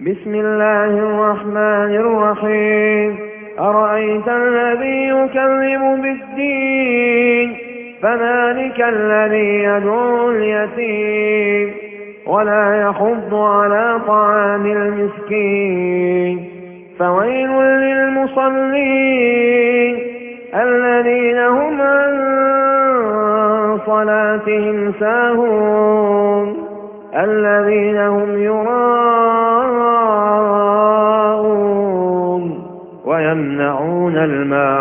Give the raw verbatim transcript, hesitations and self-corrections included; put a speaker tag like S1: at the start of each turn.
S1: بسم الله الرحمن الرحيم أرأيت الذي يكذب بالدين فذلك الذي يدعو اليتيم ولا يحض على طعام المسكين فويل للمصلين الذين هم عن صلاتهم ساهون الذين هم يراءون ويمنعون الماء